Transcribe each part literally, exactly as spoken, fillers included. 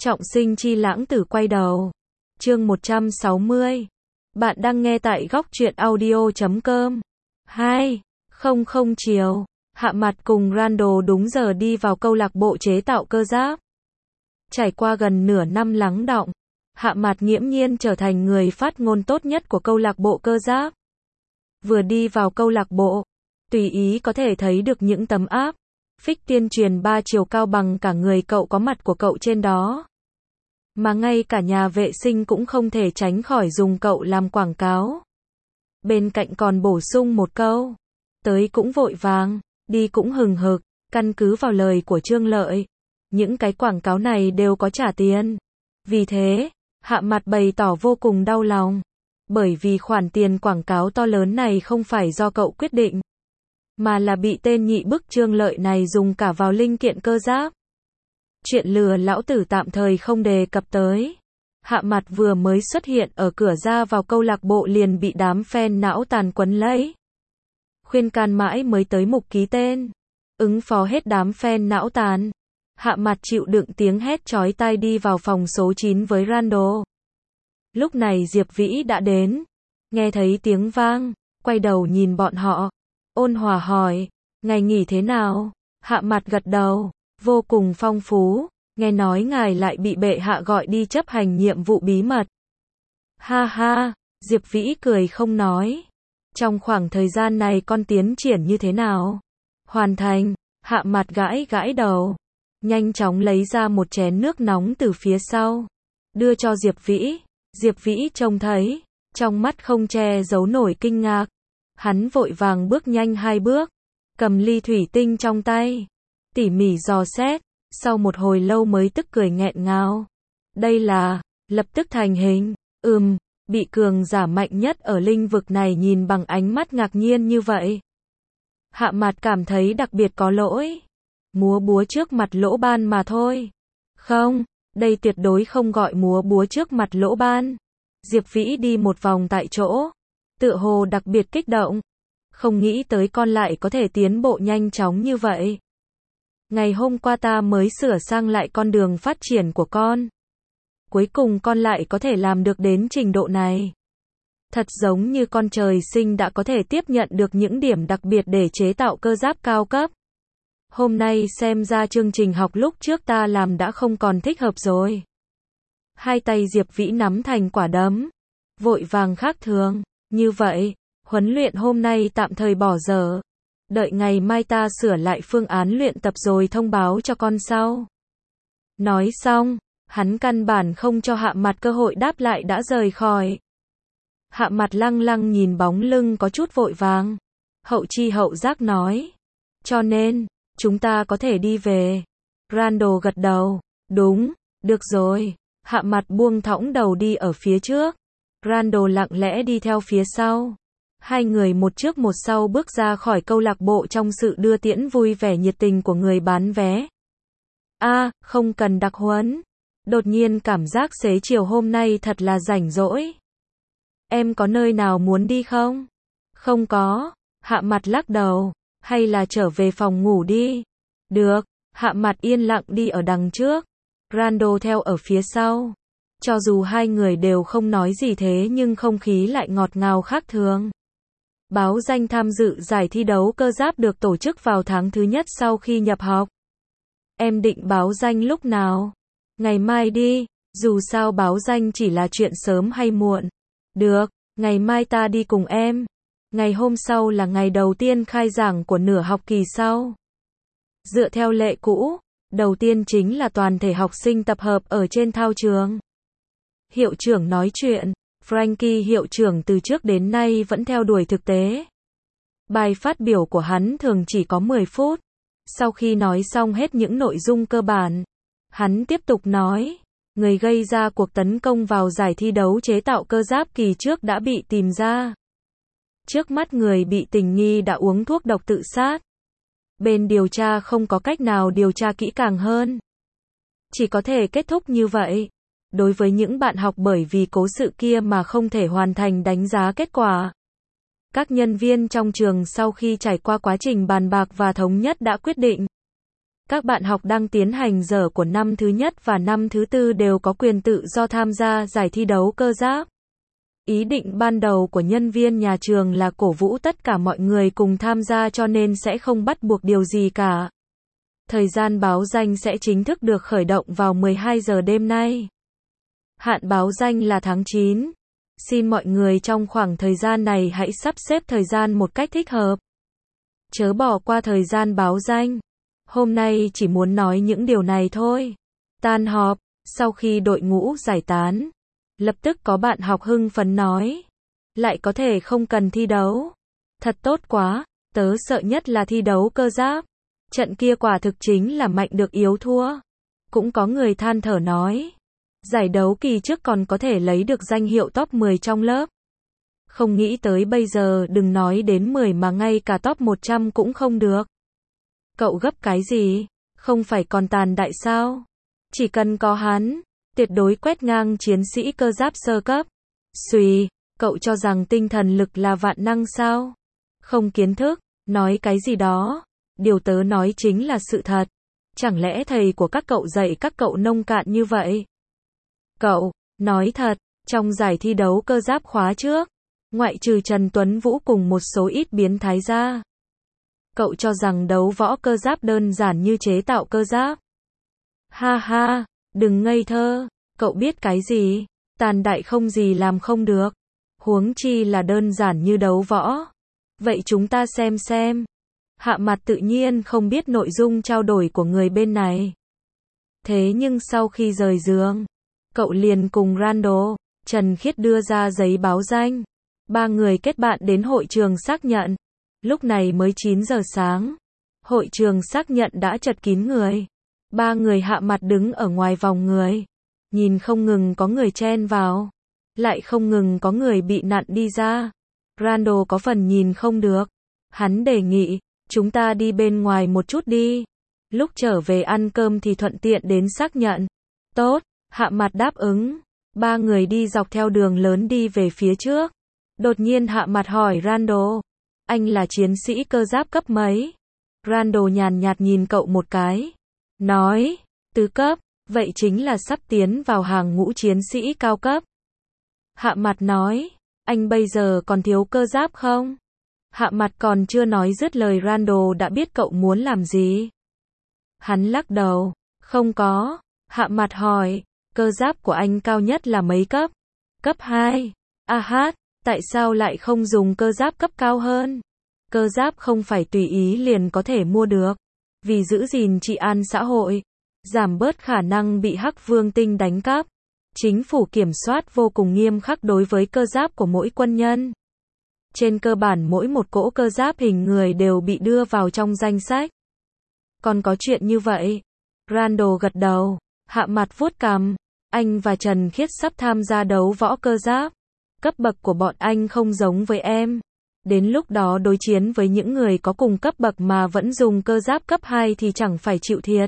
Trọng sinh chi lãng tử quay đầu. Chương một trăm sáu mươi. Bạn đang nghe tại góc truyện audio chấm com. hai. Không không chiều. Hạ Mặt cùng Randall đúng giờ đi vào câu lạc bộ chế tạo cơ giáp. Trải qua gần nửa năm lắng đọng, Hạ Mặt nghiễm nhiên trở thành người phát ngôn tốt nhất của câu lạc bộ cơ giáp. Vừa đi vào câu lạc bộ, tùy ý có thể thấy được những tấm áp phích tuyên truyền ba chiều cao bằng cả người cậu có mặt của cậu trên đó. Mà ngay cả nhà vệ sinh cũng không thể tránh khỏi dùng cậu làm quảng cáo. Bên cạnh còn bổ sung một câu: tới cũng vội vàng, đi cũng hừng hực. Căn cứ vào lời của Trương Lợi, những cái quảng cáo này đều có trả tiền. Vì thế, Hạ Mặt bày tỏ vô cùng đau lòng. Bởi vì khoản tiền quảng cáo to lớn này không phải do cậu quyết định, mà là bị tên nhị bức Trương Lợi này dùng cả vào linh kiện cơ giáp. Chuyện lừa lão tử tạm thời không đề cập tới. Hạ Mặt vừa mới xuất hiện ở cửa ra vào câu lạc bộ liền bị đám fan não tàn quấn lấy. Khuyên can mãi mới tới mục ký tên. Ứng phó hết đám fan não tàn, Hạ Mặt chịu đựng tiếng hét chói tai đi vào phòng số chín với Randall. Lúc này Diệp Vĩ đã đến. Nghe thấy tiếng vang, quay đầu nhìn bọn họ, ôn hòa hỏi: ngày nghỉ thế nào? Hạ Mặt gật đầu: vô cùng phong phú, nghe nói ngài lại bị bệ hạ gọi đi chấp hành nhiệm vụ bí mật. Ha ha, Diệp Vĩ cười không nói. Trong khoảng thời gian này con tiến triển như thế nào? Hoàn thành. Hạ Mặt gãi gãi đầu, nhanh chóng lấy ra một chén nước nóng từ phía sau, đưa cho Diệp Vĩ. Diệp Vĩ trông thấy, trong mắt không che giấu nổi kinh ngạc. Hắn vội vàng bước nhanh hai bước, cầm ly thủy tinh trong tay, tỉ mỉ dò xét, sau một hồi lâu mới tức cười nghẹn ngào. Đây là, lập tức thành hình. Ừm, bị cường giả mạnh nhất ở lĩnh vực này nhìn bằng ánh mắt ngạc nhiên như vậy. Hạ Mặt cảm thấy đặc biệt có lỗi. Múa búa trước mặt lỗ ban mà thôi. Không, đây tuyệt đối không gọi múa búa trước mặt lỗ ban. Diệp Vĩ đi một vòng tại chỗ, tựa hồ đặc biệt kích động. Không nghĩ tới con lại có thể tiến bộ nhanh chóng như vậy. Ngày hôm qua ta mới sửa sang lại con đường phát triển của con. Cuối cùng con lại có thể làm được đến trình độ này. Thật giống như con trời sinh đã có thể tiếp nhận được những điểm đặc biệt để chế tạo cơ giáp cao cấp. Hôm nay xem ra chương trình học lúc trước ta làm đã không còn thích hợp rồi. Hai tay Diệp Vĩ nắm thành quả đấm, vội vàng khác thường. Như vậy, huấn luyện hôm nay tạm thời bỏ dở. Đợi ngày mai ta sửa lại phương án luyện tập rồi thông báo cho con sau. Nói xong, hắn căn bản không cho Hạ Mặt cơ hội đáp lại đã rời khỏi. Hạ Mặt lăng lăng nhìn bóng lưng có chút vội vàng. Hậu chi hậu giác nói: cho nên, chúng ta có thể đi về. Randall gật đầu: đúng, được rồi. Hạ Mặt buông thõng đầu đi ở phía trước. Randall lặng lẽ đi theo phía sau. Hai người một trước một sau bước ra khỏi câu lạc bộ trong sự đưa tiễn vui vẻ nhiệt tình của người bán vé. A, à, không cần đặc huấn. Đột nhiên cảm giác xế chiều hôm nay thật là rảnh rỗi. Em có nơi nào muốn đi không? Không có. Hạ Mặt lắc đầu. Hay là trở về phòng ngủ đi. Được. Hạ Mặt yên lặng đi ở đằng trước. Randall theo ở phía sau. Cho dù hai người đều không nói gì thế nhưng không khí lại ngọt ngào khác thường. Báo danh tham dự giải thi đấu cơ giáp được tổ chức vào tháng thứ nhất sau khi nhập học. Em định báo danh lúc nào? Ngày mai đi, dù sao báo danh chỉ là chuyện sớm hay muộn. Được, ngày mai ta đi cùng em. Ngày hôm sau là ngày đầu tiên khai giảng của nửa học kỳ sau. Dựa theo lệ cũ, đầu tiên chính là toàn thể học sinh tập hợp ở trên thao trường. Hiệu trưởng nói chuyện. Frankie hiệu trưởng từ trước đến nay vẫn theo đuổi thực tế. Bài phát biểu của hắn thường chỉ có mười phút. Sau khi nói xong hết những nội dung cơ bản, hắn tiếp tục nói: người gây ra cuộc tấn công vào giải thi đấu chế tạo cơ giáp kỳ trước đã bị tìm ra. Trước mắt người bị tình nghi đã uống thuốc độc tự sát. Bên điều tra không có cách nào điều tra kỹ càng hơn. Chỉ có thể kết thúc như vậy. Đối với những bạn học bởi vì cố sự kia mà không thể hoàn thành đánh giá kết quả, các nhân viên trong trường sau khi trải qua quá trình bàn bạc và thống nhất đã quyết định Các bạn học đang tiến hành dở của năm thứ nhất và năm thứ tư đều có quyền tự do tham gia giải thi đấu cơ giáp. Ý định ban đầu của nhân viên nhà trường là cổ vũ tất cả mọi người cùng tham gia cho nên sẽ không bắt buộc điều gì cả. Thời gian báo danh sẽ chính thức được khởi động vào mười hai giờ đêm nay. Hạn báo danh là tháng chín. Xin mọi người trong khoảng thời gian này hãy sắp xếp thời gian một cách thích hợp. Chớ bỏ qua thời gian báo danh. Hôm nay chỉ muốn nói những điều này thôi. Tan họp, sau khi đội ngũ giải tán, lập tức có bạn học hưng phấn nói. Lại có thể không cần thi đấu. Thật tốt quá, tớ sợ nhất là thi đấu cơ giáp. Trận kia quả thực chính là mạnh được yếu thua. Cũng có người than thở nói. Giải đấu kỳ trước còn có thể lấy được danh hiệu top mười trong lớp. Không nghĩ tới bây giờ đừng nói đến mười mà ngay cả top một trăm cũng không được. Cậu gấp cái gì? Không phải còn tàn đại sao? Chỉ cần có hắn, tuyệt đối quét ngang chiến sĩ cơ giáp sơ cấp. Xùy, cậu cho rằng tinh thần lực là vạn năng sao? Không kiến thức, nói cái gì đó. Điều tớ nói chính là sự thật. Chẳng lẽ thầy của các cậu dạy các cậu nông cạn như vậy? Cậu, nói thật, trong giải thi đấu cơ giáp khóa trước, ngoại trừ Trần Tuấn Vũ cùng một số ít biến thái ra, cậu cho rằng đấu võ cơ giáp đơn giản như chế tạo cơ giáp. Ha ha, đừng ngây thơ, cậu biết cái gì, tàn đại không gì làm không được, huống chi là đơn giản như đấu võ. Vậy chúng ta xem xem. Hạ Mặt tự nhiên không biết nội dung trao đổi của người bên này. Thế nhưng sau khi rời giường, cậu liền cùng Randall, Trần Khiết đưa ra giấy báo danh. Ba người kết bạn đến hội trường xác nhận. Lúc này mới chín giờ sáng. Hội trường xác nhận đã chật kín người. Ba người Hạ Mặt đứng ở ngoài vòng người. Nhìn không ngừng có người chen vào. Lại không ngừng có người bị nặn đi ra. Randall có phần nhìn không được. Hắn đề nghị, chúng ta đi bên ngoài một chút đi. Lúc trở về ăn cơm thì thuận tiện đến xác nhận. Tốt, Hạ Mặt đáp ứng. Ba người đi dọc theo đường lớn đi về phía trước. Đột nhiên Hạ Mặt hỏi Randall. Anh là chiến sĩ cơ giáp cấp mấy? Randall nhàn nhạt nhìn cậu một cái. Nói, tứ cấp, vậy chính là sắp tiến vào hàng ngũ chiến sĩ cao cấp. Hạ Mặt nói, anh bây giờ còn thiếu cơ giáp không? Hạ Mặt còn chưa nói dứt lời Randall đã biết cậu muốn làm gì. Hắn lắc đầu, không có. Hạ Mặt hỏi, cơ giáp của anh cao nhất là mấy cấp? Cấp hai. A hát, tại sao lại không dùng cơ giáp cấp cao hơn? Cơ giáp không phải tùy ý liền có thể mua được. Vì giữ gìn trị an xã hội, giảm bớt khả năng bị Hắc Vương Tinh đánh cắp. Chính phủ kiểm soát vô cùng nghiêm khắc đối với cơ giáp của mỗi quân nhân. Trên cơ bản mỗi một cỗ cơ giáp hình người đều bị đưa vào trong danh sách. Còn có chuyện như vậy? Randall gật đầu, Hạ Mặt vuốt cằm. Anh và Trần Khiết sắp tham gia đấu võ cơ giáp. Cấp bậc của bọn anh không giống với em. Đến lúc đó đối chiến với những người có cùng cấp bậc mà vẫn dùng cơ giáp cấp hai thì chẳng phải chịu thiệt.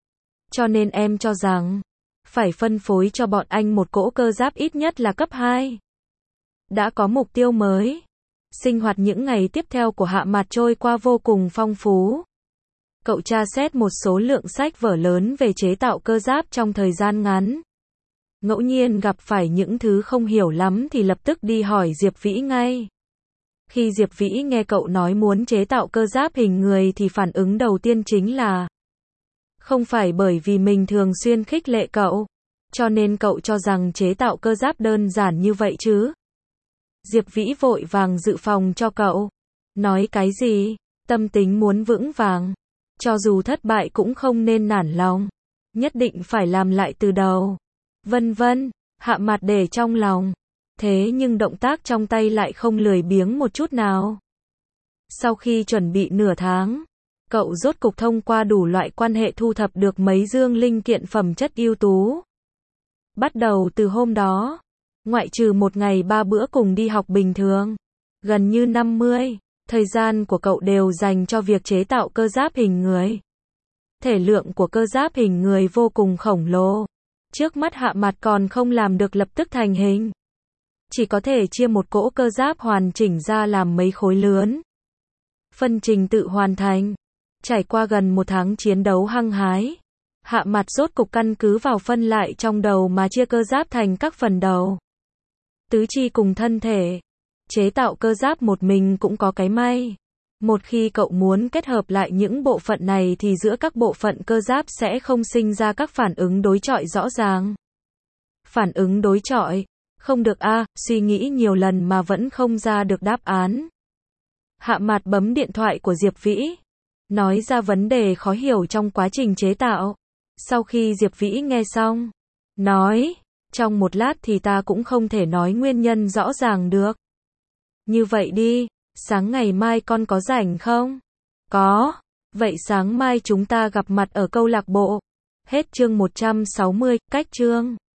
Cho nên em cho rằng, phải phân phối cho bọn anh một cỗ cơ giáp ít nhất là cấp hai. Đã có mục tiêu mới. Sinh hoạt những ngày tiếp theo của Hạ Mặt trôi qua vô cùng phong phú. Cậu tra xét một số lượng sách vở lớn về chế tạo cơ giáp trong thời gian ngắn. Ngẫu nhiên gặp phải những thứ không hiểu lắm thì lập tức đi hỏi Diệp Vĩ ngay. Khi Diệp Vĩ nghe cậu nói muốn chế tạo cơ giáp hình người thì phản ứng đầu tiên chính là không phải bởi vì mình thường xuyên khích lệ cậu, cho nên cậu cho rằng chế tạo cơ giáp đơn giản như vậy chứ. Diệp Vĩ vội vàng dự phòng cho cậu. Nói cái gì? Tâm tính muốn vững vàng. Cho dù thất bại cũng không nên nản lòng. Nhất định phải làm lại từ đầu. Vân vân, Hạ Mặt để trong lòng. Thế nhưng động tác trong tay lại không lười biếng một chút nào. Sau khi chuẩn bị nửa tháng, cậu rốt cục thông qua đủ loại quan hệ thu thập được mấy dương linh kiện phẩm chất ưu tú. Bắt đầu từ hôm đó, ngoại trừ một ngày ba bữa cùng đi học bình thường, gần như năm mươi, thời gian của cậu đều dành cho việc chế tạo cơ giáp hình người. Thể lượng của cơ giáp hình người vô cùng khổng lồ. Trước mắt Hạ Mặt còn không làm được lập tức thành hình. Chỉ có thể chia một cỗ cơ giáp hoàn chỉnh ra làm mấy khối lớn. Phân trình tự hoàn thành. Trải qua gần một tháng chiến đấu hăng hái, Hạ Mặt rốt cục căn cứ vào phân lại trong đầu mà chia cơ giáp thành các phần đầu, tứ chi cùng thân thể. Chế tạo cơ giáp một mình cũng có cái may. Một khi cậu muốn kết hợp lại những bộ phận này thì giữa các bộ phận cơ giáp sẽ không sinh ra các phản ứng đối chọi rõ ràng. Phản ứng đối chọi? Không được a, à, suy nghĩ nhiều lần mà vẫn không ra được đáp án. Hạ Mặt bấm điện thoại của Diệp Vĩ, nói ra vấn đề khó hiểu trong quá trình chế tạo. Sau khi Diệp Vĩ nghe xong, nói, trong một lát thì ta cũng không thể nói nguyên nhân rõ ràng được. Như vậy đi, sáng ngày mai con có rảnh không? Có. Vậy sáng mai chúng ta gặp mặt ở câu lạc bộ. Hết chương một trăm sáu mươi, cách chương.